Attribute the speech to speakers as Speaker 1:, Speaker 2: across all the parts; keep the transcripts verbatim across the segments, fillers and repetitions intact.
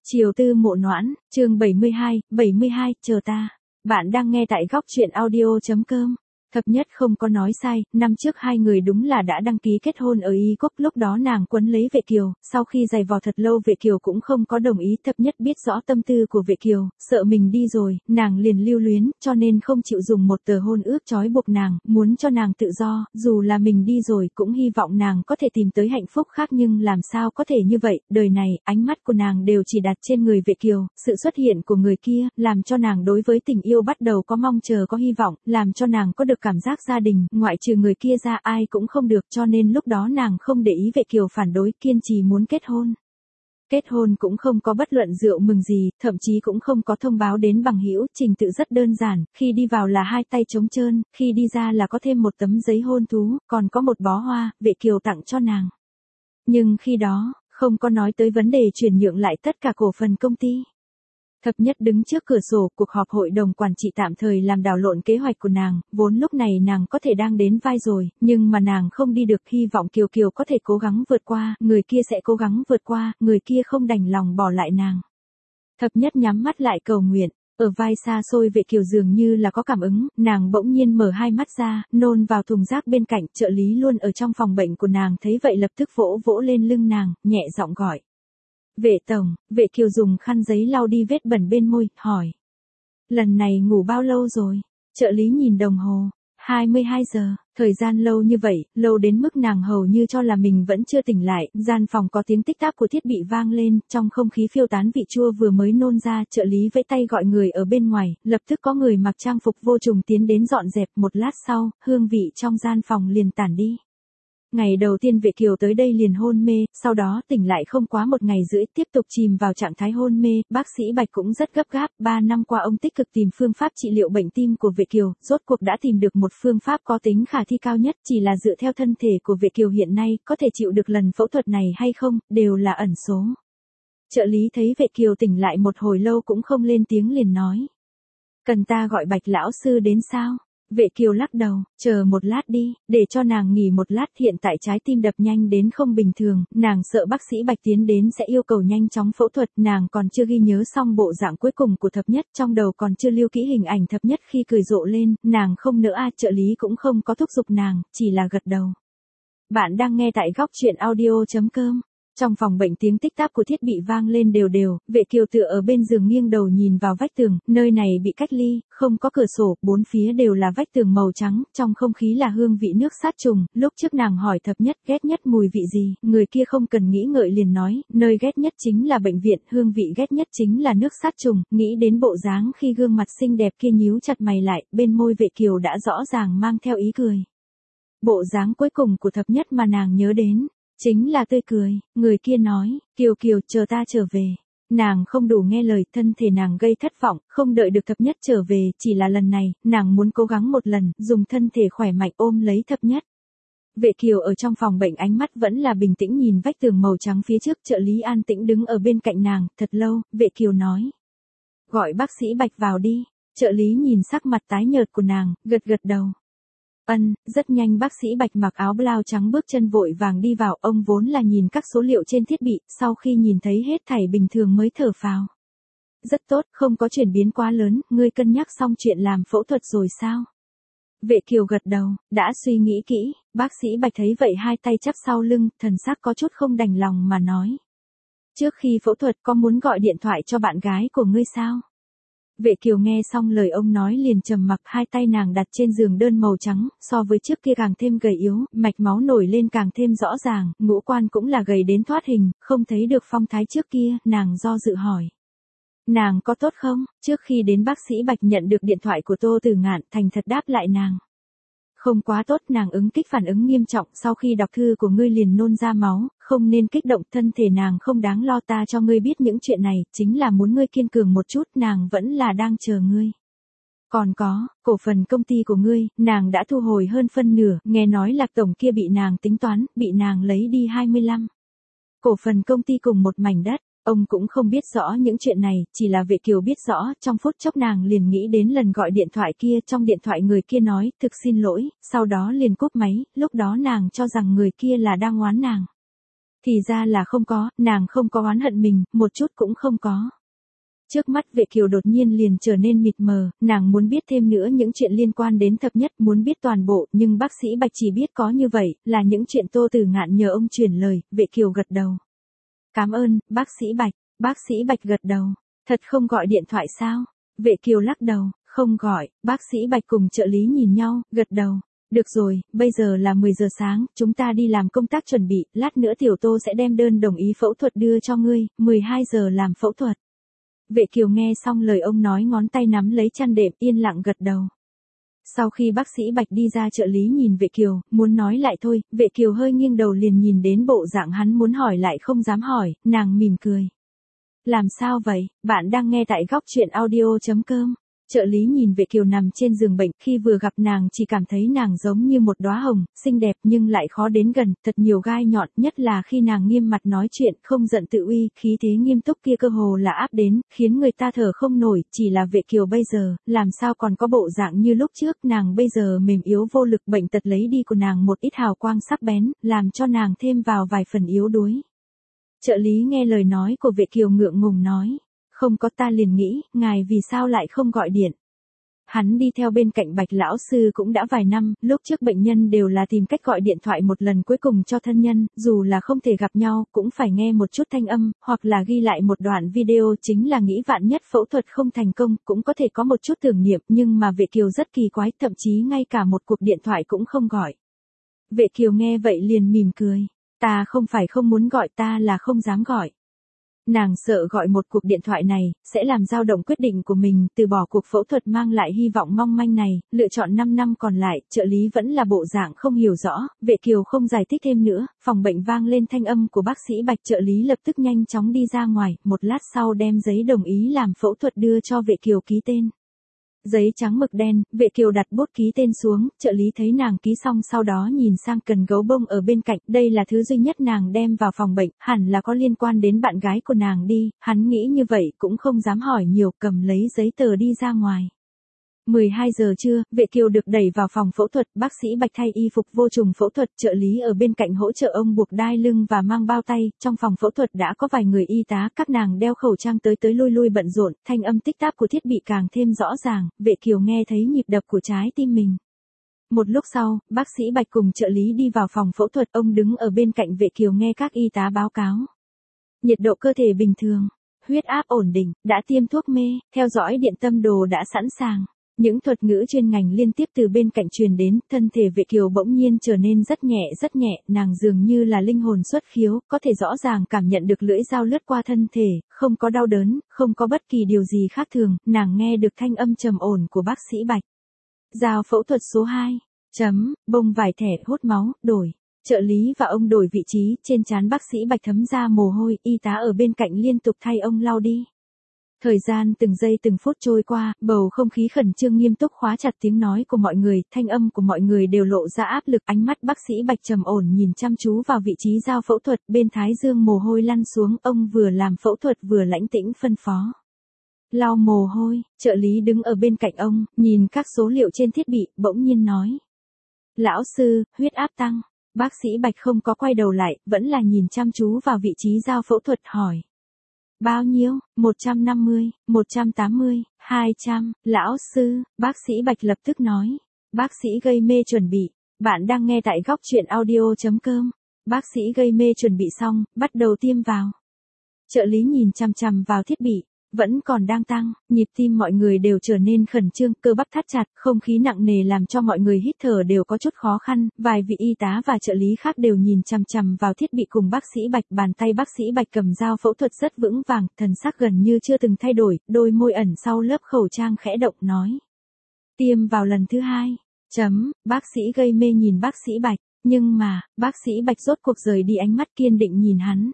Speaker 1: Chiều tư mộ noãn, chương bảy mươi hai, bảy mươi hai, chờ ta. Bạn đang nghe tại góc truyện audio.com. Thập nhất không có nói sai, năm trước hai người đúng là đã đăng ký kết hôn ở Y Quốc, lúc đó nàng quấn lấy Vệ Kiều, sau khi giày vò thật lâu Vệ Kiều cũng không có đồng ý. Thập nhất biết rõ tâm tư của Vệ Kiều, sợ mình đi rồi, nàng liền lưu luyến, cho nên không chịu dùng một tờ hôn ước trói buộc nàng, muốn cho nàng tự do, dù là mình đi rồi cũng hy vọng nàng có thể tìm tới hạnh phúc khác, nhưng làm sao có thể như vậy, đời này, ánh mắt của nàng đều chỉ đặt trên người Vệ Kiều, sự xuất hiện của người kia, làm cho nàng đối với tình yêu bắt đầu có mong chờ có hy vọng, làm cho nàng có được cảm giác gia đình, ngoại trừ người kia ra ai cũng không được, cho nên lúc đó nàng không để ý Vệ Kiều phản đối, kiên trì muốn kết hôn. Kết hôn cũng không có bất luận rượu mừng gì, thậm chí cũng không có thông báo đến bằng hữu, trình tự rất đơn giản, khi đi vào là hai tay trống trơn, khi đi ra là có thêm một tấm giấy hôn thú, còn có một bó hoa, Vệ Kiều tặng cho nàng. Nhưng khi đó, không có nói tới vấn đề chuyển nhượng lại tất cả cổ phần công ty. Thập nhất đứng trước cửa sổ, cuộc họp hội đồng quản trị tạm thời làm đảo lộn kế hoạch của nàng, vốn lúc này nàng có thể đang đến vai rồi, nhưng mà nàng không đi được, hy vọng Kiều Kiều có thể cố gắng vượt qua, người kia sẽ cố gắng vượt qua, người kia không đành lòng bỏ lại nàng. Thập nhất nhắm mắt lại cầu nguyện, ở vai xa xôi Vệ Kiều dường như là có cảm ứng, nàng bỗng nhiên mở hai mắt ra, nôn vào thùng rác bên cạnh, trợ lý luôn ở trong phòng bệnh của nàng thấy vậy lập tức vỗ vỗ lên lưng nàng, nhẹ giọng gọi. Vệ tổng, Vệ Kiều dùng khăn giấy lau đi vết bẩn bên môi, hỏi. Lần này ngủ bao lâu rồi? Trợ lý nhìn đồng hồ, hai mươi hai giờ, thời gian lâu như vậy, lâu đến mức nàng hầu như cho là mình vẫn chưa tỉnh lại, gian phòng có tiếng tích tắc của thiết bị vang lên, trong không khí phiêu tán vị chua vừa mới nôn ra, trợ lý vẫy tay gọi người ở bên ngoài, lập tức có người mặc trang phục vô trùng tiến đến dọn dẹp, một lát sau, hương vị trong gian phòng liền tản đi. Ngày đầu tiên Vệ Kiều tới đây liền hôn mê, sau đó tỉnh lại không quá một ngày rưỡi, tiếp tục chìm vào trạng thái hôn mê, bác sĩ Bạch cũng rất gấp gáp, ba năm qua ông tích cực tìm phương pháp trị liệu bệnh tim của Vệ Kiều, rốt cuộc đã tìm được một phương pháp có tính khả thi cao nhất, chỉ là dựa theo thân thể của Vệ Kiều hiện nay, có thể chịu được lần phẫu thuật này hay không, đều là ẩn số. Trợ lý thấy Vệ Kiều tỉnh lại một hồi lâu cũng không lên tiếng liền nói. Cần ta gọi Bạch lão sư đến sao? Vệ Kiều lắc đầu, chờ một lát đi, để cho nàng nghỉ một lát, hiện tại trái tim đập nhanh đến không bình thường, nàng sợ bác sĩ Bạch tiến đến sẽ yêu cầu nhanh chóng phẫu thuật, nàng còn chưa ghi nhớ xong bộ dạng cuối cùng của Thập nhất, trong đầu còn chưa lưu kỹ hình ảnh Thập nhất khi cười rộ lên, nàng không nỡ a, trợ lý cũng không có thúc giục nàng, chỉ là gật đầu. Bạn đang nghe tại góc truyện audio.com. Trong phòng bệnh tiếng tích tắc của thiết bị vang lên đều đều, Vệ Kiều tựa ở bên giường nghiêng đầu nhìn vào vách tường, nơi này bị cách ly, không có cửa sổ, bốn phía đều là vách tường màu trắng, trong không khí là hương vị nước sát trùng, lúc trước nàng hỏi Thập nhất ghét nhất mùi vị gì, người kia không cần nghĩ ngợi liền nói, nơi ghét nhất chính là bệnh viện, hương vị ghét nhất chính là nước sát trùng, nghĩ đến bộ dáng khi gương mặt xinh đẹp kia nhíu chặt mày lại, bên môi Vệ Kiều đã rõ ràng mang theo ý cười. Bộ dáng cuối cùng của Thập nhất mà nàng nhớ đến chính là tươi cười, người kia nói, Kiều Kiều chờ ta trở về. Nàng không đủ nghe lời, thân thể nàng gây thất vọng, không đợi được Thập nhất trở về, chỉ là lần này, nàng muốn cố gắng một lần, dùng thân thể khỏe mạnh ôm lấy Thập nhất. Vệ Kiều ở trong phòng bệnh ánh mắt vẫn là bình tĩnh nhìn vách tường màu trắng phía trước, trợ lý an tĩnh đứng ở bên cạnh nàng, thật lâu, Vệ Kiều nói. Gọi bác sĩ Bạch vào đi, trợ lý nhìn sắc mặt tái nhợt của nàng, gật gật đầu. Ân, rất nhanh bác sĩ Bạch mặc áo blau trắng bước chân vội vàng đi vào, ông vốn là nhìn các số liệu trên thiết bị, sau khi nhìn thấy hết thảy bình thường mới thở phào. Rất tốt, không có chuyển biến quá lớn, ngươi cân nhắc xong chuyện làm phẫu thuật rồi sao? Vệ Kiều gật đầu, đã suy nghĩ kỹ, bác sĩ Bạch thấy vậy hai tay chắp sau lưng, thần sắc có chút không đành lòng mà nói. Trước khi phẫu thuật có muốn gọi điện thoại cho bạn gái của ngươi sao? Vệ Kiều nghe xong lời ông nói liền trầm mặc, hai tay nàng đặt trên giường đơn màu trắng, so với trước kia càng thêm gầy yếu, mạch máu nổi lên càng thêm rõ ràng, ngũ quan cũng là gầy đến thoát hình, không thấy được phong thái trước kia, nàng do dự hỏi. Nàng có tốt không? Trước khi đến bác sĩ Bạch nhận được điện thoại của Tô Tử Ngạn, thành thật đáp lại nàng. Không quá tốt, nàng ứng kích phản ứng nghiêm trọng, sau khi đọc thư của ngươi liền nôn ra máu, không nên kích động, thân thể nàng không đáng lo, ta cho ngươi biết những chuyện này, chính là muốn ngươi kiên cường một chút, nàng vẫn là đang chờ ngươi. Còn có, cổ phần công ty của ngươi, nàng đã thu hồi hơn phân nửa, nghe nói Lạc tổng kia bị nàng tính toán, bị nàng lấy đi hai mươi lăm. Cổ phần công ty cùng một mảnh đất. Ông cũng không biết rõ những chuyện này, chỉ là Vệ Kiều biết rõ, trong phút chốc nàng liền nghĩ đến lần gọi điện thoại kia, trong điện thoại người kia nói, thực xin lỗi, sau đó liền cúp máy, lúc đó nàng cho rằng người kia là đang oán nàng. Thì ra là không có, nàng không có oán hận mình, một chút cũng không có. Trước mắt Vệ Kiều đột nhiên liền trở nên mịt mờ, nàng muốn biết thêm nữa những chuyện liên quan đến thập nhất, muốn biết toàn bộ, nhưng bác sĩ Bạch chỉ biết có như vậy, là những chuyện Tô Tử Ngạn nhờ ông truyền lời. Vệ Kiều gật đầu. Cảm ơn, bác sĩ Bạch. Bác sĩ Bạch gật đầu. Thật không gọi điện thoại sao? Vệ Kiều lắc đầu, không gọi. Bác sĩ Bạch cùng trợ lý nhìn nhau, gật đầu. Được rồi, bây giờ là mười giờ sáng, chúng ta đi làm công tác chuẩn bị, lát nữa Tiểu Tô sẽ đem đơn đồng ý phẫu thuật đưa cho ngươi, mười hai giờ làm phẫu thuật. Vệ Kiều nghe xong lời ông nói, ngón tay nắm lấy chăn đệm, yên lặng gật đầu. Sau khi bác sĩ Bạch đi ra, trợ lý nhìn Vệ Kiều, muốn nói lại thôi, Vệ Kiều hơi nghiêng đầu liền nhìn đến bộ dạng hắn muốn hỏi lại không dám hỏi, nàng mỉm cười. Làm sao vậy, bạn đang nghe tại góc chuyện audio chấm com. Trợ lý nhìn Vệ Kiều nằm trên giường bệnh, khi vừa gặp nàng chỉ cảm thấy nàng giống như một đóa hồng, xinh đẹp nhưng lại khó đến gần, thật nhiều gai nhọn, nhất là khi nàng nghiêm mặt nói chuyện, không giận tự uy, khí thế nghiêm túc kia cơ hồ là áp đến, khiến người ta thở không nổi. Chỉ là Vệ Kiều bây giờ, làm sao còn có bộ dạng như lúc trước, nàng bây giờ mềm yếu vô lực, bệnh tật lấy đi của nàng một ít hào quang sắc bén, làm cho nàng thêm vào vài phần yếu đuối. Trợ lý nghe lời nói của Vệ Kiều ngượng ngùng nói. Không có, ta liền nghĩ, ngài vì sao lại không gọi điện. Hắn đi theo bên cạnh Bạch lão sư cũng đã vài năm, lúc trước bệnh nhân đều là tìm cách gọi điện thoại một lần cuối cùng cho thân nhân, dù là không thể gặp nhau, cũng phải nghe một chút thanh âm, hoặc là ghi lại một đoạn video, chính là nghĩ vạn nhất phẫu thuật không thành công, cũng có thể có một chút tưởng niệm, nhưng mà Vệ Kiều rất kỳ quái, thậm chí ngay cả một cuộc điện thoại cũng không gọi. Vệ Kiều nghe vậy liền mỉm cười. Ta không phải không muốn gọi, ta là không dám gọi. Nàng sợ gọi một cuộc điện thoại này, sẽ làm dao động quyết định của mình, từ bỏ cuộc phẫu thuật mang lại hy vọng mong manh này, lựa chọn năm năm còn lại, trợ lý vẫn là bộ dạng không hiểu rõ. Vệ Kiều không giải thích thêm nữa, phòng bệnh vang lên thanh âm của bác sĩ Bạch, trợ lý lập tức nhanh chóng đi ra ngoài, một lát sau đem giấy đồng ý làm phẫu thuật đưa cho Vệ Kiều ký tên. Giấy trắng mực đen, Vệ Kiều đặt bút ký tên xuống, trợ lý thấy nàng ký xong sau đó nhìn sang cần gấu bông ở bên cạnh, đây là thứ duy nhất nàng đem vào phòng bệnh, hẳn là có liên quan đến bạn gái của nàng đi, hắn nghĩ như vậy cũng không dám hỏi nhiều, cầm lấy giấy tờ đi ra ngoài. mười hai giờ trưa, Vệ Kiều được đẩy vào phòng phẫu thuật, bác sĩ Bạch thay y phục vô trùng phẫu thuật, trợ lý ở bên cạnh hỗ trợ ông buộc đai lưng và mang bao tay, trong phòng phẫu thuật đã có vài người y tá, các nàng đeo khẩu trang tới tới lui lui bận rộn, thanh âm tích tắc của thiết bị càng thêm rõ ràng, Vệ Kiều nghe thấy nhịp đập của trái tim mình. Một lúc sau, bác sĩ Bạch cùng trợ lý đi vào phòng phẫu thuật, ông đứng ở bên cạnh Vệ Kiều nghe các y tá báo cáo. Nhiệt độ cơ thể bình thường, huyết áp ổn định, đã tiêm thuốc mê, theo dõi điện tâm đồ đã sẵn sàng. Những thuật ngữ chuyên ngành liên tiếp từ bên cạnh truyền đến, thân thể Vệ Kiều bỗng nhiên trở nên rất nhẹ rất nhẹ, nàng dường như là linh hồn xuất khiếu, có thể rõ ràng cảm nhận được lưỡi dao lướt qua thân thể, không có đau đớn, không có bất kỳ điều gì khác thường, nàng nghe được thanh âm trầm ổn của bác sĩ Bạch. Dao phẫu thuật số hai, chấm, bông vải thẻ, hút máu, đổi. Trợ lý và ông đổi vị trí, trên trán bác sĩ Bạch thấm ra mồ hôi, y tá ở bên cạnh liên tục thay ông lau đi. Thời gian từng giây từng phút trôi qua, bầu không khí khẩn trương nghiêm túc khóa chặt tiếng nói của mọi người, thanh âm của mọi người đều lộ ra áp lực, ánh mắt bác sĩ Bạch trầm ổn nhìn chăm chú vào vị trí dao phẫu thuật, bên thái dương mồ hôi lăn xuống, ông vừa làm phẫu thuật vừa lãnh tĩnh phân phó. Lau mồ hôi, trợ lý đứng ở bên cạnh ông, nhìn các số liệu trên thiết bị, bỗng nhiên nói. Lão sư, huyết áp tăng, bác sĩ Bạch không có quay đầu lại, vẫn là nhìn chăm chú vào vị trí dao phẫu thuật hỏi. Bao nhiêu? một trăm năm mươi, một trăm tám mươi, hai trăm, lão sư, bác sĩ Bạch lập tức nói. Bác sĩ gây mê chuẩn bị. Bạn đang nghe tại góc chuyện audio chấm com. Bác sĩ gây mê chuẩn bị xong, bắt đầu tiêm vào. Trợ lý nhìn chằm chằm vào thiết bị, vẫn còn đang tăng, nhịp tim mọi người đều trở nên khẩn trương, cơ bắp thắt chặt, không khí nặng nề làm cho mọi người hít thở đều có chút khó khăn, vài vị y tá và trợ lý khác đều nhìn chằm chằm vào thiết bị cùng bác sĩ Bạch, bàn tay bác sĩ Bạch cầm dao phẫu thuật rất vững vàng, thần sắc gần như chưa từng thay đổi, đôi môi ẩn sau lớp khẩu trang khẽ động nói. Tiêm vào lần thứ hai, chấm, bác sĩ gây mê nhìn bác sĩ Bạch, nhưng mà, bác sĩ Bạch rốt cuộc rời đi ánh mắt kiên định nhìn hắn.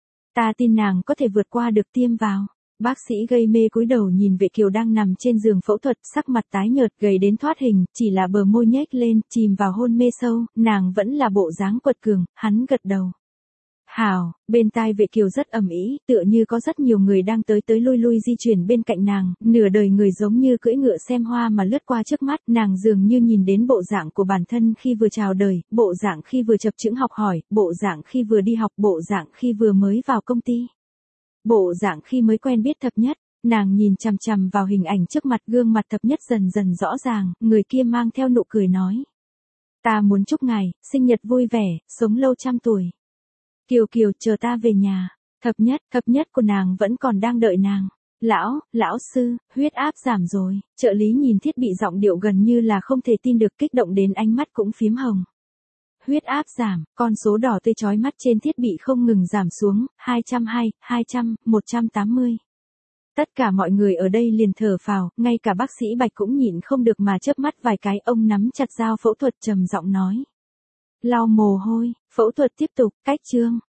Speaker 1: Ta tin nàng có thể vượt qua được, tiêm vào. Bác sĩ gây mê cúi đầu nhìn Vệ Kiều đang nằm trên giường phẫu thuật, sắc mặt tái nhợt, gầy đến thoát hình, chỉ là bờ môi nhếch lên, chìm vào hôn mê sâu, nàng vẫn là bộ dáng quật cường, hắn gật đầu. Hảo, bên tai Vệ Kiều rất ầm ĩ, tựa như có rất nhiều người đang tới tới lui lui di chuyển bên cạnh nàng, nửa đời người giống như cưỡi ngựa xem hoa mà lướt qua trước mắt, nàng dường như nhìn đến bộ dạng của bản thân khi vừa chào đời, bộ dạng khi vừa chập chững học hỏi, bộ dạng khi vừa đi học, bộ dạng khi vừa mới vào công ty, bộ dạng khi mới quen biết Thập Nhất. Nàng nhìn chằm chằm vào hình ảnh trước mặt, gương mặt Thập Nhất dần dần rõ ràng, người kia mang theo nụ cười nói: "Ta muốn chúc ngài sinh nhật vui vẻ, sống lâu trăm tuổi. Kiều Kiều, chờ ta về nhà." Thập Nhất, Thập Nhất của nàng vẫn còn đang đợi nàng. "Lão, lão sư, huyết áp giảm rồi." Trợ lý nhìn thiết bị giọng điệu gần như là không thể tin được, kích động đến ánh mắt cũng phím hồng. Huyết áp giảm, con số đỏ tươi chói mắt trên thiết bị không ngừng giảm xuống, hai trăm hai, hai trăm, một trăm tám mươi. Tất cả mọi người ở đây liền thở phào, ngay cả bác sĩ Bạch cũng nhịn không được mà chớp mắt vài cái, ông nắm chặt dao phẫu thuật trầm giọng nói: "Lau mồ hôi, phẫu thuật tiếp tục, cách chương."